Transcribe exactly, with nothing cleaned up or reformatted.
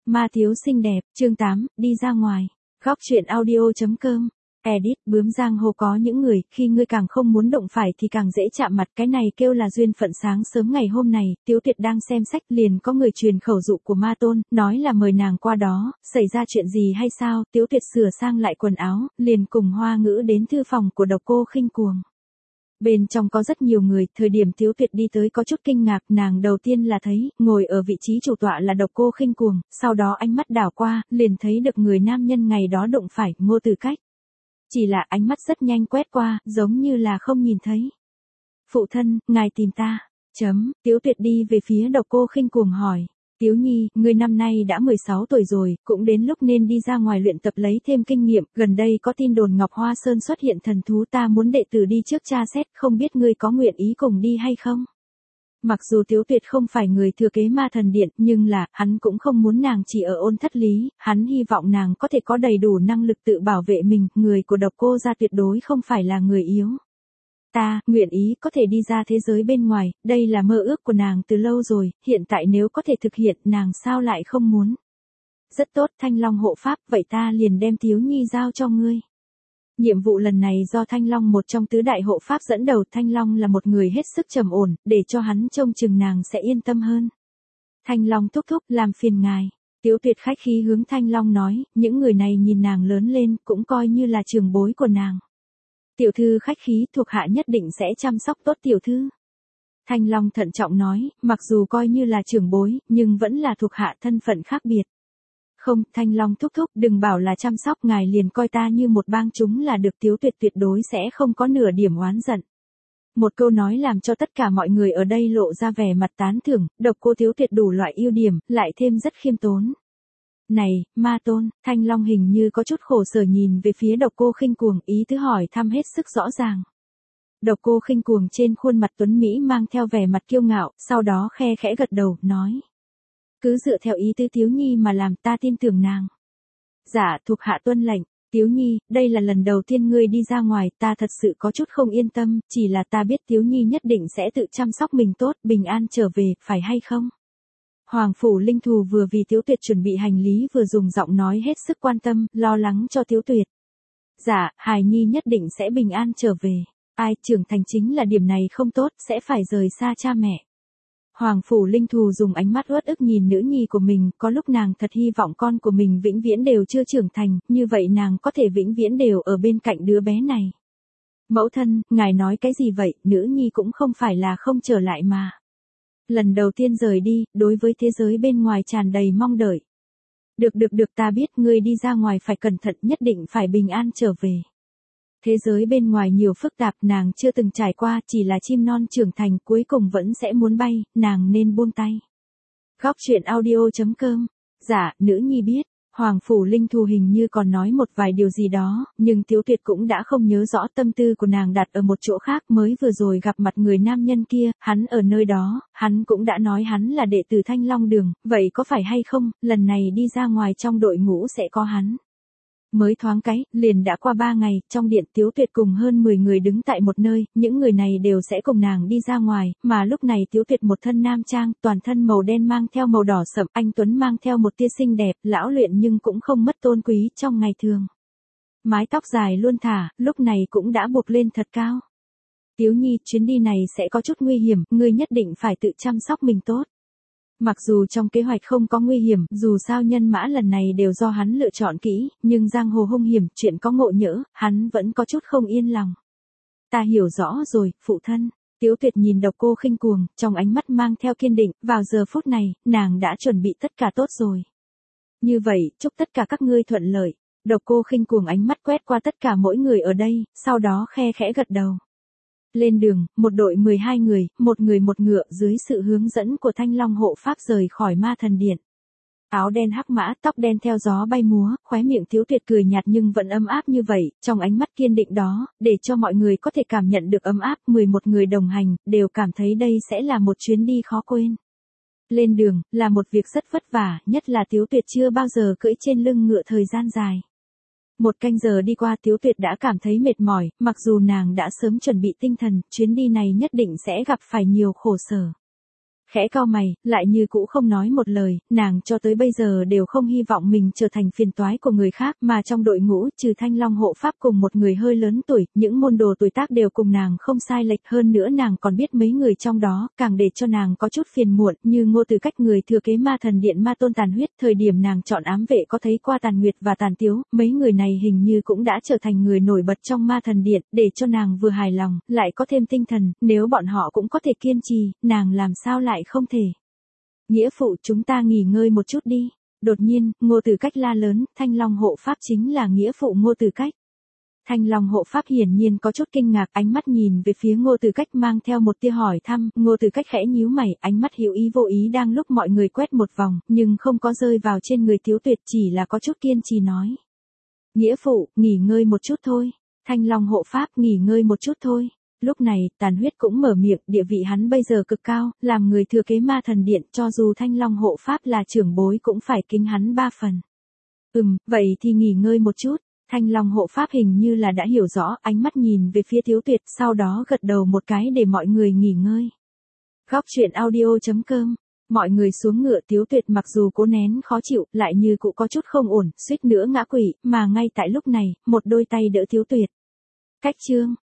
Ma thiếu xinh đẹp, chương tám, đi ra ngoài. Góc truyện audio.com. Edit, bướm giang hồ có những người, khi ngươi càng không muốn động phải thì càng dễ chạm mặt, cái này kêu là duyên phận. Sáng sớm ngày hôm này, Tiếu Tuyệt đang xem sách, liền có người truyền khẩu dụ của Ma Tôn, nói là mời nàng qua đó, xảy ra chuyện gì hay sao? Tiếu Tuyệt sửa sang lại quần áo, liền cùng Hoa Ngữ đến thư phòng của Độc Cô Khinh Cuồng. Bên trong có rất nhiều người, thời điểm Tiếu Tuyệt đi tới có chút kinh ngạc, nàng đầu tiên là thấy, ngồi ở vị trí chủ tọa là Độc Cô Khinh Cuồng, sau đó ánh mắt đảo qua, liền thấy được người nam nhân ngày đó đụng phải, Ngô Tử Cách. Chỉ là ánh mắt rất nhanh quét qua, giống như là không nhìn thấy. Phụ thân, ngài tìm ta. Chấm, Tiếu Tuyệt đi về phía Độc Cô Khinh Cuồng hỏi. Tiếu Nhi, ngươi năm nay đã mười sáu tuổi rồi, cũng đến lúc nên đi ra ngoài luyện tập lấy thêm kinh nghiệm, gần đây có tin đồn Ngọc Hoa Sơn xuất hiện thần thú, ta muốn đệ tử đi trước tra xét, không biết ngươi có nguyện ý cùng đi hay không? Mặc dù Tiếu Tuyệt không phải người thừa kế Ma Thần Điện, nhưng là, hắn cũng không muốn nàng chỉ ở Ôn Thất Lý, hắn hy vọng nàng có thể có đầy đủ năng lực tự bảo vệ mình, người của Độc Cô gia tuyệt đối không phải là người yếu. Ta, nguyện ý có thể đi ra thế giới bên ngoài, đây là mơ ước của nàng từ lâu rồi, hiện tại nếu có thể thực hiện, nàng sao lại không muốn. Rất tốt, Thanh Long hộ pháp, vậy ta liền đem Tiếu Nhi giao cho ngươi. Nhiệm vụ lần này do Thanh Long một trong tứ đại hộ pháp dẫn đầu, Thanh Long là một người hết sức trầm ổn, để cho hắn trông chừng nàng sẽ yên tâm hơn. Thanh Long thúc thúc, làm phiền ngài. Tiếu Tuyệt khách khí hướng Thanh Long nói, những người này nhìn nàng lớn lên, cũng coi như là trưởng bối của nàng. Tiểu thư khách khí, thuộc hạ nhất định sẽ chăm sóc tốt tiểu thư. Thanh Long thận trọng nói, mặc dù coi như là trưởng bối, nhưng vẫn là thuộc hạ thân phận khác biệt. Không, Thanh Long thúc thúc, đừng bảo là chăm sóc, ngài liền coi ta như một bang chúng là được. Tiếu Tuyệt tuyệt đối sẽ không có nửa điểm oán giận. Một câu nói làm cho tất cả mọi người ở đây lộ ra vẻ mặt tán thưởng, Độc Cô Tiếu Tuyệt đủ loại ưu điểm, lại thêm rất khiêm tốn. Này, Ma Tôn, Thanh Long hình như có chút khổ sở nhìn về phía Độc Cô Khinh Cuồng, ý tứ hỏi thăm hết sức rõ ràng. Độc Cô Khinh Cuồng trên khuôn mặt tuấn Mỹ mang theo vẻ mặt kiêu ngạo, sau đó khe khẽ gật đầu, nói. Cứ dựa theo ý tứ Tiếu Nhi mà làm, ta tin tưởng nàng. Dạ, thuộc hạ tuân lệnh. Tiếu Nhi, đây là lần đầu tiên ngươi đi ra ngoài, ta thật sự có chút không yên tâm, chỉ là ta biết Tiếu Nhi nhất định sẽ tự chăm sóc mình tốt, bình an trở về, phải hay không? Hoàng phủ Linh Thù vừa vì Tiếu Tuyệt chuẩn bị hành lý vừa dùng giọng nói hết sức quan tâm, lo lắng cho Tiếu Tuyệt. Dạ, hài nhi nhất định sẽ bình an trở về. Ai, trưởng thành chính là điểm này không tốt, sẽ phải rời xa cha mẹ. Hoàng phủ Linh Thù dùng ánh mắt uất ức nhìn nữ nhi của mình, có lúc nàng thật hy vọng con của mình vĩnh viễn đều chưa trưởng thành, như vậy nàng có thể vĩnh viễn đều ở bên cạnh đứa bé này. Mẫu thân, ngài nói cái gì vậy, nữ nhi cũng không phải là không trở lại mà. Lần đầu tiên rời đi, đối với thế giới bên ngoài tràn đầy mong đợi. Được được được, ta biết, ngươi đi ra ngoài phải cẩn thận, nhất định phải bình an trở về. Thế giới bên ngoài nhiều phức tạp, nàng chưa từng trải qua, chỉ là chim non trưởng thành cuối cùng vẫn sẽ muốn bay, nàng nên buông tay. Góc truyện audio.com. Dạ, nữ nhi biết. Hoàng phủ Linh Thù hình như còn nói một vài điều gì đó, nhưng Tiếu Tuyệt cũng đã không nhớ rõ, tâm tư của nàng đặt ở một chỗ khác. Mới vừa rồi gặp mặt người nam nhân kia, hắn ở nơi đó, hắn cũng đã nói hắn là đệ tử Thanh Long Đường, vậy có phải hay không, lần này đi ra ngoài trong đội ngũ sẽ có hắn. Mới thoáng cái, liền đã qua ba ngày, trong điện Tiếu Tuyệt cùng hơn mười người đứng tại một nơi, những người này đều sẽ cùng nàng đi ra ngoài, mà lúc này Tiếu Tuyệt một thân nam trang, toàn thân màu đen mang theo màu đỏ sậm, anh tuấn mang theo một tia xinh đẹp, lão luyện nhưng cũng không mất tôn quý trong ngày thường. Mái tóc dài luôn thả, lúc này cũng đã buộc lên thật cao. Tiếu Nhi, chuyến đi này sẽ có chút nguy hiểm, ngươi nhất định phải tự chăm sóc mình tốt. Mặc dù trong kế hoạch không có nguy hiểm, dù sao nhân mã lần này đều do hắn lựa chọn kỹ, nhưng giang hồ hung hiểm, chuyện có ngộ nhỡ, hắn vẫn có chút không yên lòng. Ta hiểu rõ rồi, phụ thân. Tiếu Tuyệt nhìn Độc Cô Khinh Cuồng, trong ánh mắt mang theo kiên định, vào giờ phút này, nàng đã chuẩn bị tất cả tốt rồi. Như vậy, chúc tất cả các ngươi thuận lợi. Độc Cô Khinh Cuồng ánh mắt quét qua tất cả mỗi người ở đây, sau đó khe khẽ gật đầu. Lên đường, một đội mười hai người, một người một ngựa, dưới sự hướng dẫn của Thanh Long hộ pháp rời khỏi Ma Thần Điện. Áo đen hắc mã, tóc đen theo gió bay múa, khóe miệng Tiếu Tuyệt cười nhạt nhưng vẫn ấm áp như vậy, trong ánh mắt kiên định đó, để cho mọi người có thể cảm nhận được ấm áp. Mười một người đồng hành, đều cảm thấy đây sẽ là một chuyến đi khó quên. Lên đường, là một việc rất vất vả, nhất là Tiếu Tuyệt chưa bao giờ cưỡi trên lưng ngựa thời gian dài. Một canh giờ đi qua, Tiếu Tuyệt đã cảm thấy mệt mỏi, mặc dù nàng đã sớm chuẩn bị tinh thần, chuyến đi này nhất định sẽ gặp phải nhiều khổ sở. Khẽ cau mày, lại như cũ không nói một lời, nàng cho tới bây giờ đều không hy vọng mình trở thành phiền toái của người khác, mà trong đội ngũ trừ Thanh Long hộ pháp cùng một người hơi lớn tuổi, những môn đồ tuổi tác đều cùng nàng không sai lệch, hơn nữa nàng còn biết mấy người trong đó, càng để cho nàng có chút phiền muộn, như Ngô Từ Cách người thừa kế Ma Thần Điện Ma Tôn Tàn Huyết, thời điểm nàng chọn ám vệ có thấy qua Tàn Nguyệt và Tàn Tiếu, mấy người này hình như cũng đã trở thành người nổi bật trong Ma Thần Điện, để cho nàng vừa hài lòng, lại có thêm tinh thần, nếu bọn họ cũng có thể kiên trì, nàng làm sao lại không thể. Nghĩa phụ, chúng ta nghỉ ngơi một chút đi. Đột nhiên, Ngô Từ Cách la lớn, Thanh Long hộ pháp chính là nghĩa phụ Ngô Từ Cách. Thanh Long hộ pháp hiển nhiên có chút kinh ngạc, ánh mắt nhìn về phía Ngô Từ Cách mang theo một tia hỏi thăm, Ngô Từ Cách khẽ nhíu mày, ánh mắt hữu ý vô ý đang lúc mọi người quét một vòng, nhưng không có rơi vào trên người Tiếu Tuyệt, chỉ là có chút kiên trì nói. Nghĩa phụ, nghỉ ngơi một chút thôi. Thanh Long hộ pháp, nghỉ ngơi một chút thôi. Lúc này, Tàn Huyết cũng mở miệng, địa vị hắn bây giờ cực cao, làm người thừa kế Ma Thần Điện, cho dù Thanh Long hộ pháp là trưởng bối cũng phải kính hắn ba phần. Ừm, vậy thì nghỉ ngơi một chút. Thanh Long hộ pháp hình như là đã hiểu rõ, ánh mắt nhìn về phía Tiếu Tuyệt, sau đó gật đầu một cái để mọi người nghỉ ngơi. Góc truyện audio chấm com. Mọi người xuống ngựa, Tiếu Tuyệt mặc dù cố nén khó chịu, lại như cũng có chút không ổn, suýt nữa ngã quỵ, mà ngay tại lúc này, một đôi tay đỡ Tiếu Tuyệt. Cách chương